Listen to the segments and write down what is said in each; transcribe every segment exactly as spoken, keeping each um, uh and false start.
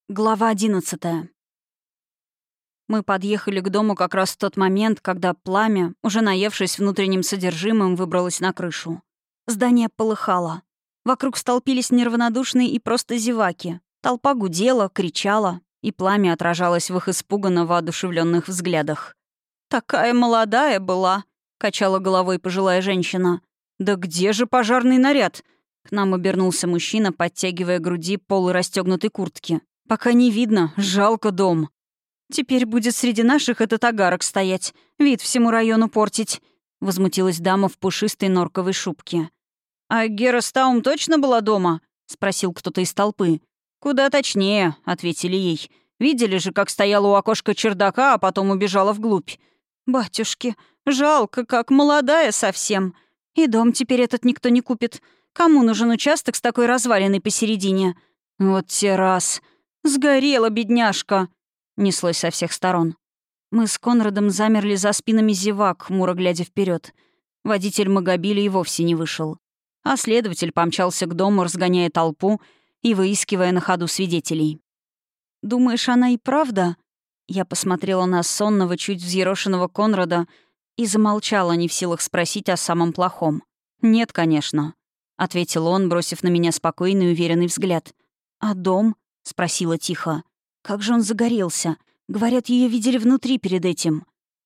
Глава одиннадцатая. Мы подъехали к дому как раз в тот момент, когда пламя, уже наевшись внутренним содержимым, выбралось на крышу. Здание полыхало. Вокруг столпились неравнодушные и просто зеваки. Толпа гудела, кричала, и пламя отражалось в их испуганно воодушевленных взглядах. «Такая молодая была», — качала головой пожилая женщина. «Да где же пожарный наряд?» К нам обернулся мужчина, подтягивая к груди полы расстегнутой куртки. «Пока не видно, жалко дом. Теперь будет среди наших этот агарок стоять, вид всему району портить», — возмутилась дама в пушистой норковой шубке. «А Гера Стаум точно была дома?» — спросил кто-то из толпы. «Куда точнее», — ответили ей. «Видели же, как стояла у окошка чердака, а потом убежала вглубь». «Батюшки, жалко, как молодая совсем. И дом теперь этот никто не купит. Кому нужен участок с такой развалиной посередине?» «Вот те раз. Сгорела, бедняжка!» — неслось со всех сторон. Мы с Конрадом замерли за спинами зевак, хмуро глядя вперед. Водитель Магобиля и вовсе не вышел. А следователь помчался к дому, разгоняя толпу и выискивая на ходу свидетелей. «Думаешь, она и правда?» Я посмотрела на сонного, чуть взъерошенного Конрада и замолчала, не в силах спросить о самом плохом. «Нет, конечно», — ответил он, бросив на меня спокойный и уверенный взгляд. «А дом?» — спросила тихо. «Как же он загорелся? Говорят, ее видели внутри перед этим».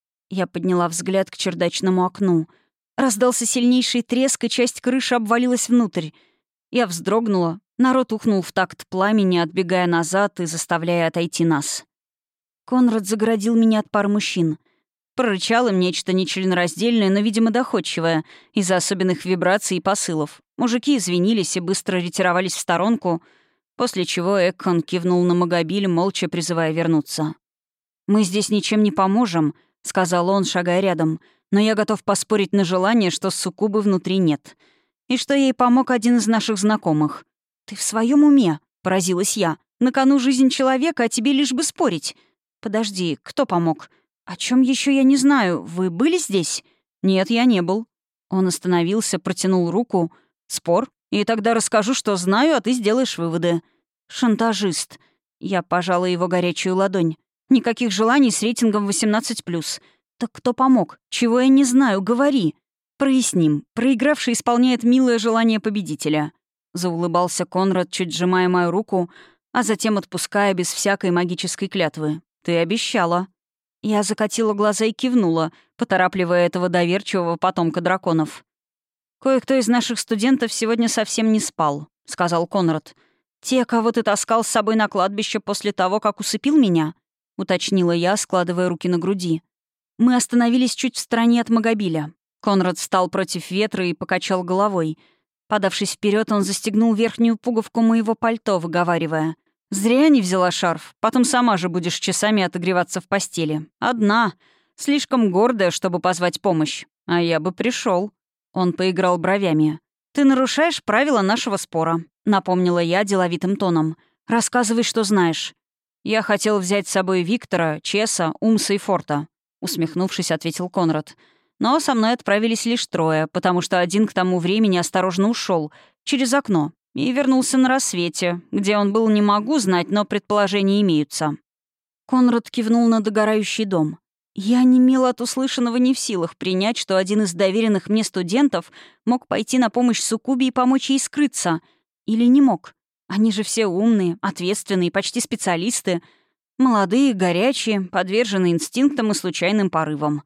Я подняла взгляд к чердачному окну. Раздался сильнейший треск, и часть крыши обвалилась внутрь. Я вздрогнула. Народ ухнул в такт пламени, отбегая назад и заставляя отойти нас. Конрад загородил меня от пары мужчин. Прорычал им нечто нечленораздельное, но, видимо, доходчивое, из-за особенных вибраций и посылов. Мужики извинились и быстро ретировались в сторонку, после чего Эккон кивнул на Магобиль, молча призывая вернуться. «Мы здесь ничем не поможем», — сказал он, шагая рядом, «но я готов поспорить на желание, что суккубы внутри нет. И что ей помог один из наших знакомых». «Ты в своем уме?» — поразилась я. «На кону жизнь человека, а тебе лишь бы спорить». «Подожди, кто помог?» «О чем еще я не знаю. Вы были здесь?» «Нет, я не был». Он остановился, протянул руку. «Спор? И тогда расскажу, что знаю, а ты сделаешь выводы». «Шантажист». Я пожала его горячую ладонь. «Никаких желаний с рейтингом восемнадцать плюс. Так кто помог? Чего я не знаю? Говори». «Проясним. Проигравший исполняет милое желание победителя». Заулыбался Конрад, чуть сжимая мою руку, а затем отпуская без всякой магической клятвы. «Ты обещала». Я закатила глаза и кивнула, поторапливая этого доверчивого потомка драконов. «Кое-кто из наших студентов сегодня совсем не спал», — сказал Конрад. «Те, кого ты таскал с собой на кладбище после того, как усыпил меня?» — уточнила я, складывая руки на груди. Мы остановились чуть в стороне от Магобиля. Конрад встал против ветра и покачал головой. Подавшись вперед, он застегнул верхнюю пуговку моего пальто, выговаривая. «Зря не взяла шарф. Потом сама же будешь часами отогреваться в постели. Одна. Слишком гордая, чтобы позвать помощь. А я бы пришел. Он поиграл бровями. «Ты нарушаешь правила нашего спора», — напомнила я деловитым тоном. «Рассказывай, что знаешь». «Я хотел взять с собой Виктора, Чеса, Умса и Форта», — усмехнувшись, ответил Конрад. «Но со мной отправились лишь трое, потому что один к тому времени осторожно ушел через окно и вернулся на рассвете. Где он был, не могу знать, но предположения имеются». Конрад кивнул на догорающий дом. Я немела от услышанного, не в силах принять, что один из доверенных мне студентов мог пойти на помощь суккубе и помочь ей скрыться. Или не мог. Они же все умные, ответственные, почти специалисты. Молодые, горячие, подвержены инстинктам и случайным порывам.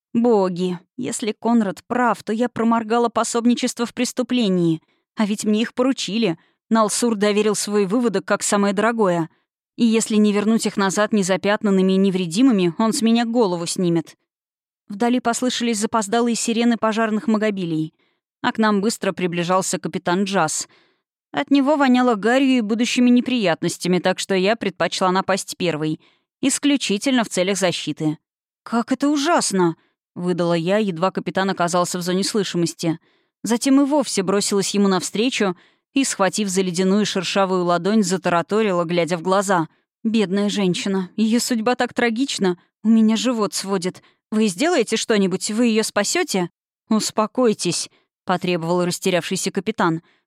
Боги, если Конрад прав, то я проморгала пособничество в преступлении. А ведь мне их поручили. Налсур доверил свой выводок как самое дорогое. И если не вернуть их назад незапятнанными и невредимыми, он с меня голову снимет. Вдали послышались запоздалые сирены пожарных Магобилей. А к нам быстро приближался капитан Джаз. От него воняло гарью и будущими неприятностями, так что я предпочла напасть первой. Исключительно в целях защиты. «Как это ужасно!» — выдала я, едва капитан оказался в зоне слышимости. Затем и вовсе бросилась ему навстречу и, схватив за ледяную шершавую ладонь, затараторила, глядя в глаза. «Бедная женщина. Ее судьба так трагична. У меня живот сводит. Вы сделаете что-нибудь? Вы ее спасете? «Успокойтесь», — потребовал растерявшийся капитан.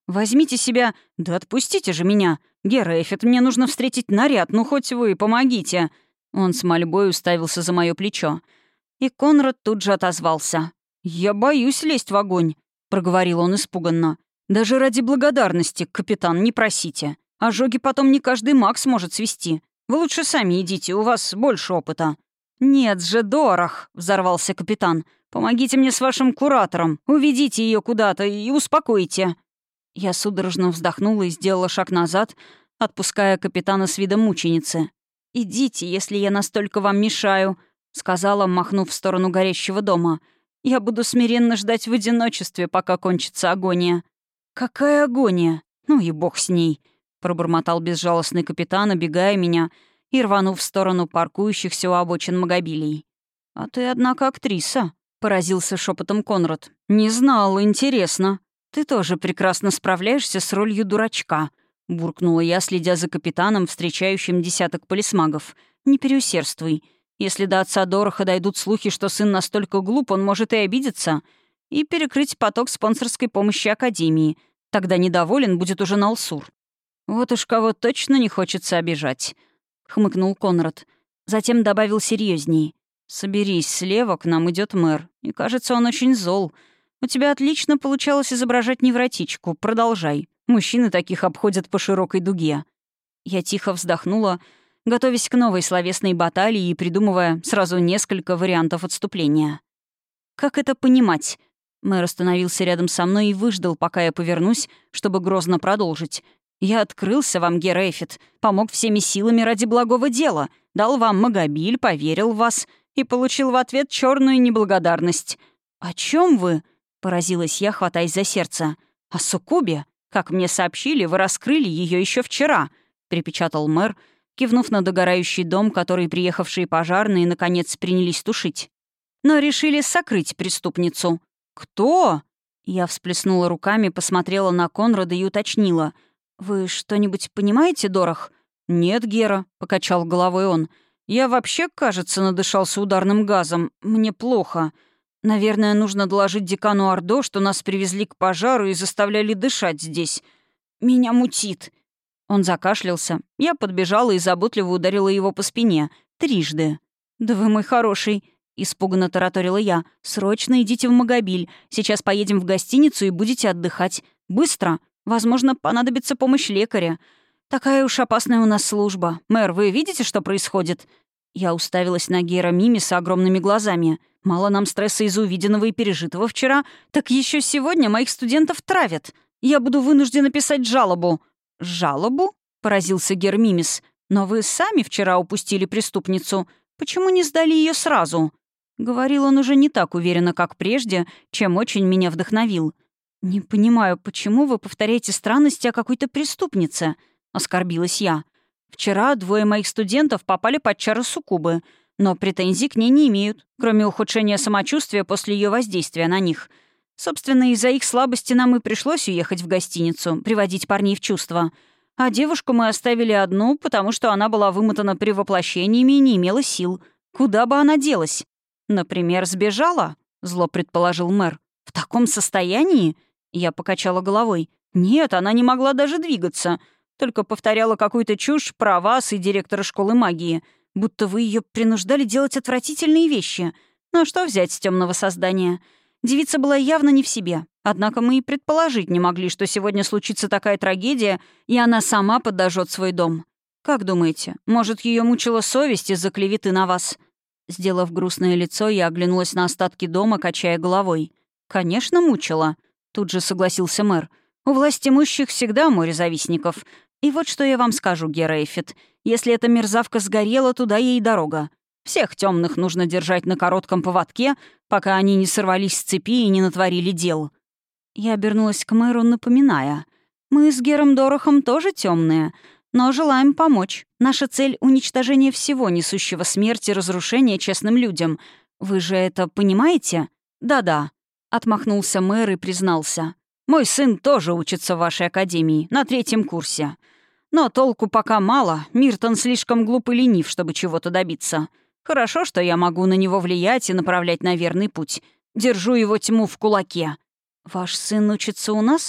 Возьмите себя... Да отпустите же меня! Гера Эффет, мне нужно встретить наряд, ну хоть вы помогите!» Он с мольбой уставился за мое плечо. И Конрад тут же отозвался. «Я боюсь лезть в огонь», — проговорил он испуганно. «Даже ради благодарности, капитан, не просите. Ожоги потом не каждый маг сможет свести. Вы лучше сами идите, у вас больше опыта». «Нет же, Дорох!» — взорвался капитан. «Помогите мне с вашим куратором. Уведите ее куда-то и успокойте». Я судорожно вздохнула и сделала шаг назад, отпуская капитана с видом мученицы. «Идите, если я настолько вам мешаю», — сказала, махнув в сторону горящего дома. «Я буду смиренно ждать в одиночестве, пока кончится агония». «Какая агония? Ну и бог с ней», — пробормотал безжалостный капитан, обегая меня и рванув в сторону паркующихся у обочин магобилей. «А ты, однако, актриса», — поразился шепотом Конрад. «Не знал, интересно. Ты тоже прекрасно справляешься с ролью дурачка», — буркнула я, следя за капитаном, встречающим десяток полисмагов. «Не переусердствуй. Если до отца Дороха дойдут слухи, что сын настолько глуп, он может и обидеться, и перекрыть поток спонсорской помощи Академии. Тогда недоволен будет уже Налсур». «Вот уж кого точно не хочется обижать», — хмыкнул Конрад. Затем добавил серьезней. «Соберись, слева к нам идет мэр, и кажется, он очень зол. У тебя отлично получалось изображать невротичку. Продолжай. Мужчины таких обходят по широкой дуге». Я тихо вздохнула, готовясь к новой словесной баталии и придумывая сразу несколько вариантов отступления. «Как это понимать?» Мэр остановился рядом со мной и выждал, пока я повернусь, чтобы грозно продолжить. «Я открылся вам, Гера Эффет, помог всеми силами ради благого дела, дал вам магобиль, поверил в вас и получил в ответ черную неблагодарность». «О чем вы?» — поразилась я, хватаясь за сердце. «О суккубе? Как мне сообщили, вы раскрыли ее еще вчера», — припечатал мэр, кивнув на догорающий дом, который приехавшие пожарные наконец принялись тушить. «Но решили сокрыть преступницу». «Кто?» Я всплеснула руками, посмотрела на Конрада и уточнила. «Вы что-нибудь понимаете, Дорох?» «Нет, Гера», — покачал головой он. «Я вообще, кажется, надышался ударным газом. Мне плохо. Наверное, нужно доложить декану Ордо, что нас привезли к пожару и заставляли дышать здесь. Меня мутит». Он закашлялся. Я подбежала и заботливо ударила его по спине. Трижды. «Да вы мой хороший», — испуганно тараторила я. «Срочно идите в Магобиль. Сейчас поедем в гостиницу и будете отдыхать. Быстро. Возможно, понадобится помощь лекаря. Такая уж опасная у нас служба. Мэр, вы видите, что происходит?» Я уставилась на Гера Мимиса огромными глазами. Мало нам стресса из-за увиденного и пережитого вчера, так еще сегодня моих студентов травят. Я буду вынуждена писать жалобу. «Жалобу?» — поразился Гер Мимис. «Но вы сами вчера упустили преступницу. Почему не сдали ее сразу?» Говорил он уже не так уверенно, как прежде, чем очень меня вдохновил. «Не понимаю, почему вы повторяете странности о какой-то преступнице?» — оскорбилась я. «Вчера двое моих студентов попали под чары суккубы, но претензий к ней не имеют, кроме ухудшения самочувствия после ее воздействия на них. Собственно, из-за их слабости нам и пришлось уехать в гостиницу, приводить парней в чувство. А девушку мы оставили одну, потому что она была вымотана перевоплощениями и не имела сил. Куда бы она делась? Например, сбежала?» — зло предположил мэр. «В таком состоянии?» Я покачала головой. «Нет, она не могла даже двигаться. Только повторяла какую-то чушь про вас и директора школы магии. Будто вы ее принуждали делать отвратительные вещи. Но что взять с темного создания? Девица была явно не в себе. Однако мы и предположить не могли, что сегодня случится такая трагедия, и она сама подожжет свой дом. Как думаете, может, ее мучила совесть из-за клеветы на вас?» Сделав грустное лицо, я оглянулась на остатки дома, качая головой. «Конечно, мучила», — тут же согласился мэр. «У властимущих всегда море завистников. И вот что я вам скажу, Гера Эффет. Если эта мерзавка сгорела, туда ей дорога. Всех темных нужно держать на коротком поводке, пока они не сорвались с цепи и не натворили дел». Я обернулась к мэру, напоминая. «Мы с Гером Дорохом тоже темные, но желаем помочь. Наша цель — уничтожение всего, несущего смерть и разрушение честным людям. Вы же это понимаете?» «Да-да», — отмахнулся мэр и признался. «Мой сын тоже учится в вашей академии, на третьем курсе. Но толку пока мало, Миртон слишком глуп и ленив, чтобы чего-то добиться. Хорошо, что я могу на него влиять и направлять на верный путь. Держу его тьму в кулаке». «Ваш сын учится у нас?»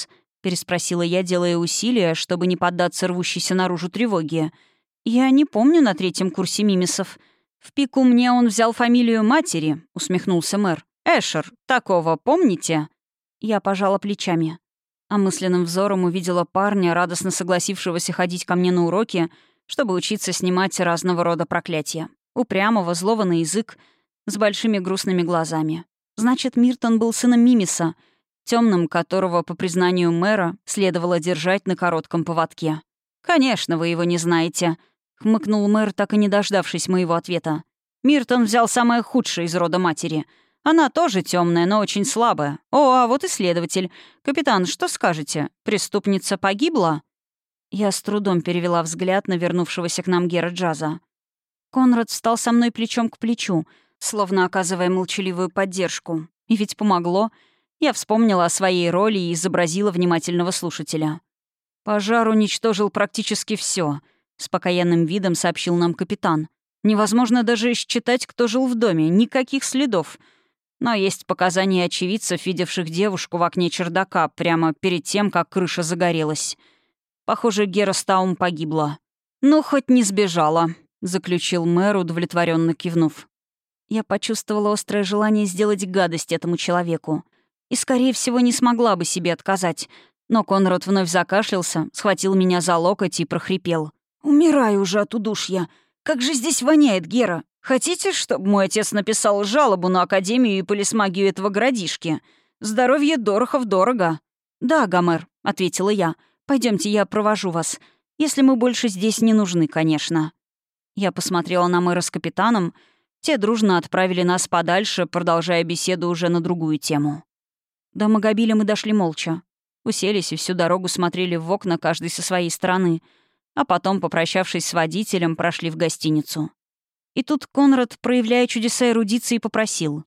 переспросила я, делая усилия, чтобы не поддаться рвущейся наружу тревоге. «Я не помню на третьем курсе мимисов. В пику мне он взял фамилию матери», — усмехнулся мэр. «Эшер, такого помните?» Я пожала плечами. А мысленным взором увидела парня, радостно согласившегося ходить ко мне на уроки, чтобы учиться снимать разного рода проклятия. Упрямого, злого на язык, с большими грустными глазами. Значит, Миртон был сыном Мимиса, темным которого, по признанию мэра, следовало держать на коротком поводке. «Конечно, вы его не знаете», — хмыкнул мэр, так и не дождавшись моего ответа. «Миртон взял самое худшее из рода матери. Она тоже темная, но очень слабая. О, а вот и следователь. Капитан, что скажете? Преступница погибла?» Я с трудом перевела взгляд на вернувшегося к нам Гера Джаза. Конрад встал со мной плечом к плечу, словно оказывая молчаливую поддержку. И ведь помогло. Я вспомнила о своей роли и изобразила внимательного слушателя. «Пожар уничтожил практически все, с покаянным видом сообщил нам капитан. «Невозможно даже считать, кто жил в доме. Никаких следов. Но есть показания очевидцев, видевших девушку в окне чердака прямо перед тем, как крыша загорелась. Похоже, Гера Стаум погибла. Ну, хоть не сбежала», — заключил мэр, удовлетворенно кивнув. Я почувствовала острое желание сделать гадость этому человеку. И, скорее всего, не смогла бы себе отказать. Но Конрад вновь закашлялся, схватил меня за локоть и прохрипел. «Умираю уже от удушья. Как же здесь воняет, Гера. Хотите, чтобы мой отец написал жалобу на Академию и полисмагию этого городишки? Здоровье Дорохов дорого». «Да, Гомер», — ответила я. Пойдемте, я провожу вас. Если мы больше здесь не нужны, конечно». Я посмотрела на мэра с капитаном. Те дружно отправили нас подальше, продолжая беседу уже на другую тему. До Магобиля мы дошли молча. Уселись и всю дорогу смотрели в окна, каждый со своей стороны. А потом, попрощавшись с водителем, прошли в гостиницу. И тут Конрад, проявляя чудеса эрудиции, попросил.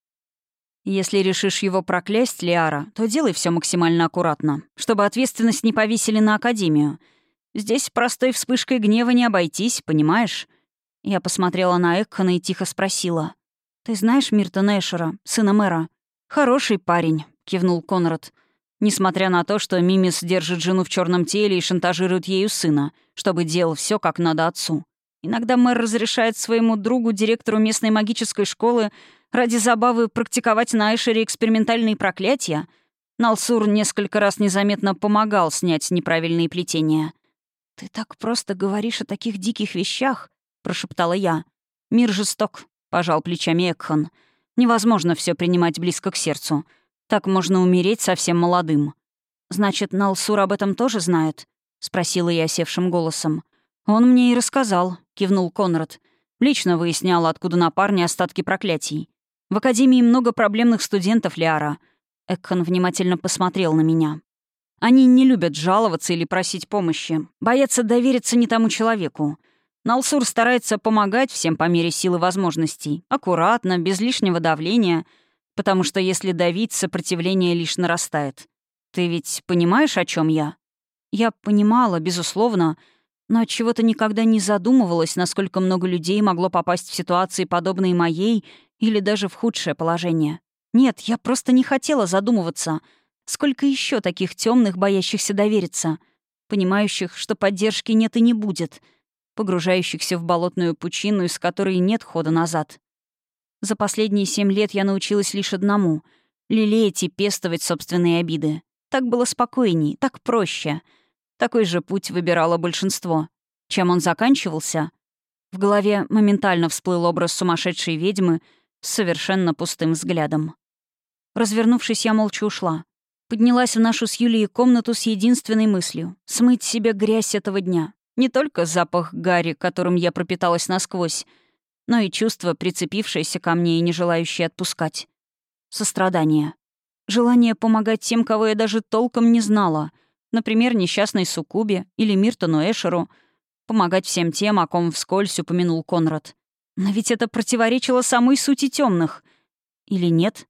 «Если решишь его проклясть, Лиара, то делай все максимально аккуратно, чтобы ответственность не повесили на Академию. Здесь простой вспышкой гнева не обойтись, понимаешь?» Я посмотрела на Экхана и тихо спросила. «Ты знаешь Миртона Эшера, сына мэра?» «Хороший парень», — кивнул Конрад. «Несмотря на то, что Мимис держит жену в черном теле и шантажирует ею сына, чтобы делал все как надо отцу. Иногда мэр разрешает своему другу, директору местной магической школы, ради забавы практиковать на Эшере экспериментальные проклятия. Налсур несколько раз незаметно помогал снять неправильные плетения». «Ты так просто говоришь о таких диких вещах», — прошептала я. «Мир жесток», — пожал плечами Экхан. «Невозможно все принимать близко к сердцу. Так можно умереть совсем молодым». «Значит, Налсур об этом тоже знает?» — спросила я севшим голосом. «Он мне и рассказал», — кивнул Конрад. «Лично выяснял, откуда на парне остатки проклятий. В Академии много проблемных студентов, Лиара». Экхан внимательно посмотрел на меня. «Они не любят жаловаться или просить помощи. Боятся довериться не тому человеку. Налсур старается помогать всем по мере сил и возможностей. Аккуратно, без лишнего давления. Потому что если давить, сопротивление лишь нарастает. Ты ведь понимаешь, о чем я?» Я понимала, безусловно, но отчего-то никогда не задумывалась, насколько много людей могло попасть в ситуации, подобные моей, или даже в худшее положение. Нет, я просто не хотела задумываться. Сколько еще таких темных, боящихся довериться, понимающих, что поддержки нет и не будет, погружающихся в болотную пучину, из которой нет хода назад. За последние семь лет я научилась лишь одному — лелеять и пестовать собственные обиды. Так было спокойней, так проще. Такой же путь выбирало большинство. Чем он заканчивался? В голове моментально всплыл образ сумасшедшей ведьмы с совершенно пустым взглядом. Развернувшись, я молча ушла. Поднялась в нашу с Юлией комнату с единственной мыслью — смыть себе грязь этого дня. Не только запах гари, которым я пропиталась насквозь, но и чувство, прицепившееся ко мне и не желающее отпускать. Сострадание. Желание помогать тем, кого я даже толком не знала. Например, несчастной Суккубе или Миртону Эшеру. Помогать всем тем, о ком вскользь упомянул Конрад. Но ведь это противоречило самой сути темных. Или нет?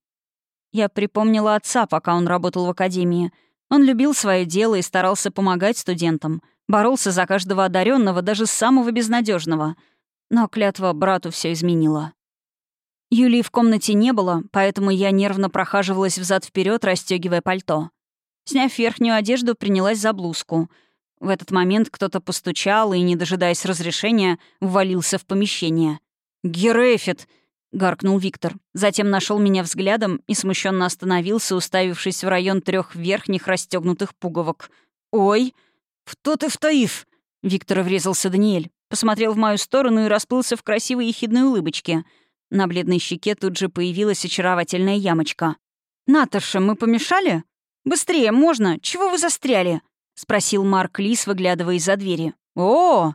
Я припомнила отца, пока он работал в академии. Он любил свое дело и старался помогать студентам. Боролся за каждого одаренного, даже самого безнадежного. Но клятва брату все изменила. Юлии в комнате не было, поэтому я нервно прохаживалась взад-вперед, расстегивая пальто. Сняв верхнюю одежду, принялась за блузку. В этот момент кто-то постучал и, не дожидаясь разрешения, ввалился в помещение. «Герефит!» — гаркнул Виктор. Затем нашел меня взглядом и смущенно остановился, уставившись в район трех верхних расстегнутых пуговок. «Ой! Кто ты, втаив?» — Виктора врезался Даниэль. Посмотрел в мою сторону и расплылся в красивой ехидной улыбочке. На бледной щеке тут же появилась очаровательная ямочка. «Наташа, мы помешали? Быстрее, можно? Чего вы застряли?» — спросил Марк Лис, выглядывая из-за двери. «О!»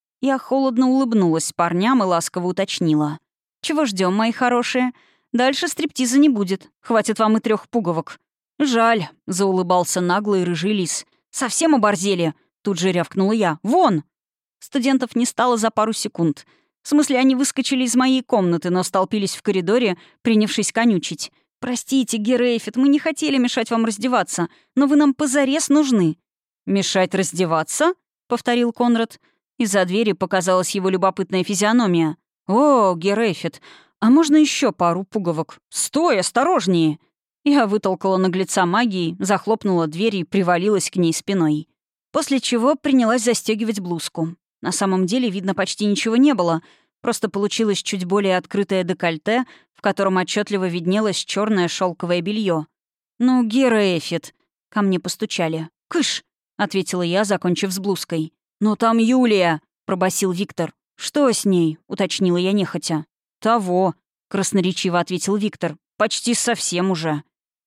Я холодно улыбнулась парням и ласково уточнила. «Чего ждем, мои хорошие? Дальше стриптиза не будет. Хватит вам и трех пуговок». «Жаль», — заулыбался наглый рыжий лис. «Совсем оборзели?» — тут же рявкнула я. «Вон!» Студентов не стало за пару секунд. В смысле, они выскочили из моей комнаты, но столпились в коридоре, принявшись конючить. «Простите, Герефит, мы не хотели мешать вам раздеваться, но вы нам позарез нужны». «Мешать раздеваться?» — повторил Конрад. Из-за двери показалась его любопытная физиономия. «О, Герефит, а можно еще пару пуговок? Стой, осторожнее!» Я вытолкала наглеца магией, захлопнула дверь и привалилась к ней спиной. После чего принялась застегивать блузку. На самом деле, видно, почти ничего не было, просто получилось чуть более открытое декольте, в котором отчетливо виднелось черное шелковое белье. «Ну, Герефит!» — ко мне постучали. «Кыш!» — ответила я, закончив с блузкой. «Но там Юлия!» — пробасил Виктор. «Что с ней?» — уточнила я нехотя. «Того!» — красноречиво ответил Виктор. «Почти совсем уже».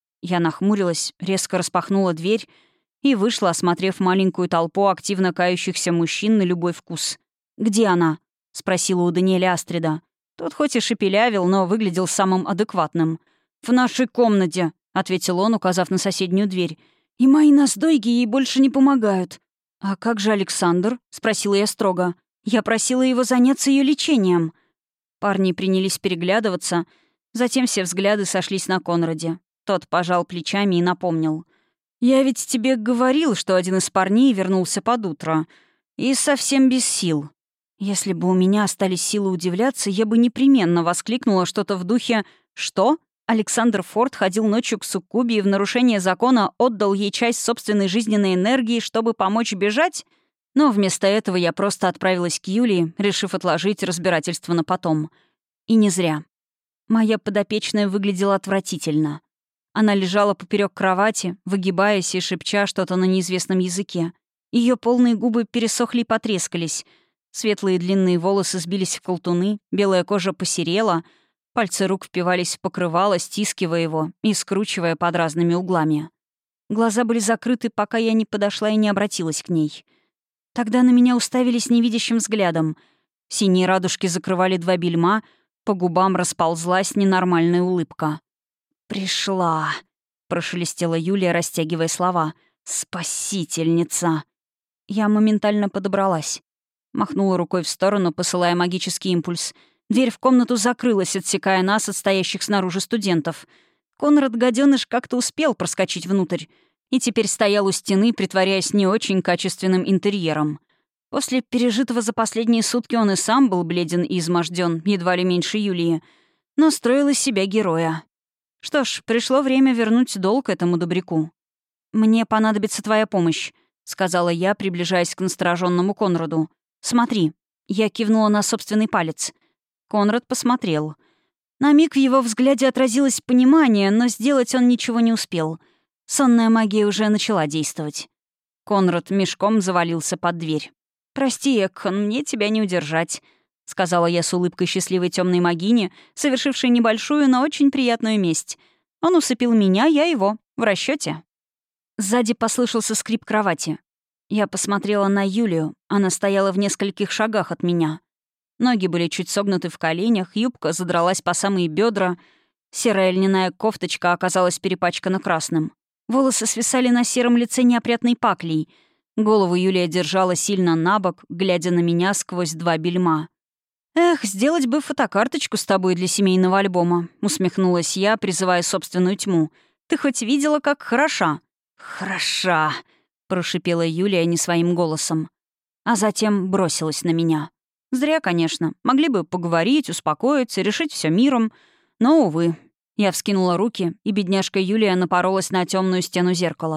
Я нахмурилась, резко распахнула дверь и вышла, осмотрев маленькую толпу активно кающихся мужчин на любой вкус. «Где она?» — спросила у Даниэля Астрида. Тот хоть и шепелявил, но выглядел самым адекватным. «В нашей комнате», — ответил он, указав на соседнюю дверь. «И мои наздойги ей больше не помогают». «А как же Александр?» — спросила я строго. «Я просила его заняться ее лечением». Парни принялись переглядываться, затем все взгляды сошлись на Конраде. Тот пожал плечами и напомнил. «Я ведь тебе говорил, что один из парней вернулся под утро. И совсем без сил». Если бы у меня остались силы удивляться, я бы непременно воскликнула что-то в духе «Что? Александр Форд ходил ночью к суккубе и в нарушение закона отдал ей часть собственной жизненной энергии, чтобы помочь бежать?» Но вместо этого я просто отправилась к Юлии, решив отложить разбирательство на потом. И не зря. Моя подопечная выглядела отвратительно. Она лежала поперек кровати, выгибаясь и шепча что-то на неизвестном языке. Ее полные губы пересохли и потрескались. Светлые длинные волосы сбились в колтуны, белая кожа посерела, пальцы рук впивались в покрывало, стискивая его и скручивая под разными углами. Глаза были закрыты, пока я не подошла и не обратилась к ней. Тогда на меня уставились невидящим взглядом. Синие радужки закрывали два бельма, по губам расползлась ненормальная улыбка. «Пришла», — прошелестела Юлия, растягивая слова. «Спасительница». Я моментально подобралась. Махнула рукой в сторону, посылая магический импульс. Дверь в комнату закрылась, отсекая нас от стоящих снаружи студентов. Конрад гаденыш как-то успел проскочить внутрь и теперь стоял у стены, притворяясь не очень качественным интерьером. После пережитого за последние сутки он и сам был бледен и изможден, едва ли меньше Юлии, но строил из себя героя. Что ж, пришло время вернуть долг этому добряку. «Мне понадобится твоя помощь», — сказала я, приближаясь к настороженному Конраду. «Смотри». Я кивнула на собственный палец. Конрад посмотрел. На миг в его взгляде отразилось понимание, но сделать он ничего не успел. Сонная магия уже начала действовать. Конрад мешком завалился под дверь. «Прости, Экхон, мне тебя не удержать», — сказала я с улыбкой счастливой темной магини, совершившей небольшую, но очень приятную месть. Он усыпил меня, я его. В расчете. Сзади послышался скрип кровати. Я посмотрела на Юлию. Она стояла в нескольких шагах от меня. Ноги были чуть согнуты в коленях, юбка задралась по самые бедра, серая льняная кофточка оказалась перепачкана красным. Волосы свисали на сером лице неопрятной паклей. Голову Юлия держала сильно набок, глядя на меня сквозь два бельма. «Эх, сделать бы фотокарточку с тобой для семейного альбома», — усмехнулась я, призывая собственную тьму. «Ты хоть видела, как хороша?» «Хороша», — прошипела Юлия не своим голосом. А затем бросилась на меня. Зря, конечно. Могли бы поговорить, успокоиться, решить все миром. Но, увы. Я вскинула руки, и бедняжка Юлия напоролась на темную стену зеркала.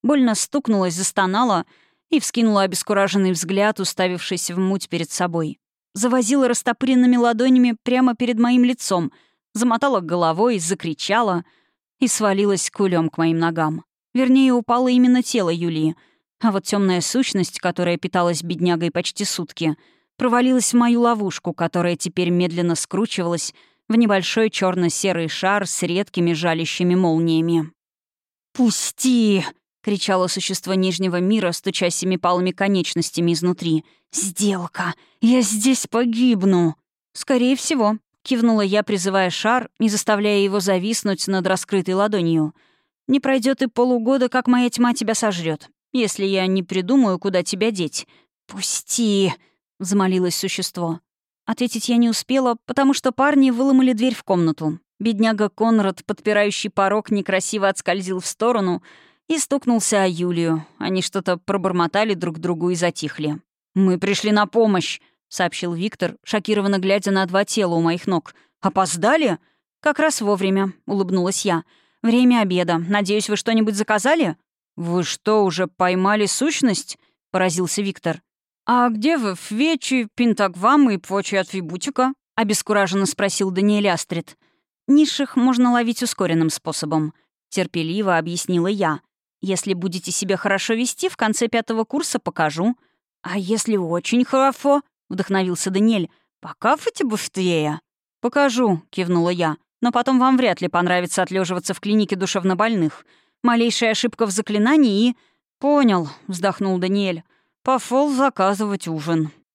Больно стукнулась, застонала и вскинула обескураженный взгляд, уставившись в муть перед собой. Завозила растопыренными ладонями прямо перед моим лицом, замотала головой, закричала и свалилась кулем к моим ногам. Вернее, упало именно тело Юлии, а вот темная сущность, которая питалась беднягой почти сутки, провалилась в мою ловушку, которая теперь медленно скручивалась в небольшой черно-серый шар с редкими жалящими молниями. «Пусти!» — кричало существо Нижнего мира, стуча семипалыми конечностями изнутри. «Сделка! Я здесь погибну!» «Скорее всего», — кивнула я, призывая шар и заставляя его зависнуть над раскрытой ладонью. «Не пройдет и полугода, как моя тьма тебя сожрет, если я не придумаю, куда тебя деть». «Пусти!» — взмолилось существо. Ответить я не успела, потому что парни выломали дверь в комнату. Бедняга Конрад, подпирающий порог, некрасиво отскользил в сторону и стукнулся о Юлию. Они что-то пробормотали друг другу и затихли. «Мы пришли на помощь», — сообщил Виктор, шокированно глядя на два тела у моих ног. «Опоздали?» «Как раз вовремя», — улыбнулась я. «Время обеда. Надеюсь, вы что-нибудь заказали?» «Вы что, уже поймали сущность?» — поразился Виктор. «А где вы, Фвечи, Пентагвам и прочие атрибутика?» — обескураженно спросил Даниэль Астрид. «Низших можно ловить ускоренным способом», — терпеливо объяснила я. «Если будете себя хорошо вести, в конце пятого курса покажу». «А если очень хорошо?» — вдохновился Даниэль. «Покажите быстрее». «Покажу», — кивнула я. «Но потом вам вряд ли понравится отлеживаться в клинике душевнобольных. Малейшая ошибка в заклинании и...» «Понял», — вздохнул Даниэль. «Пошел заказывать ужин».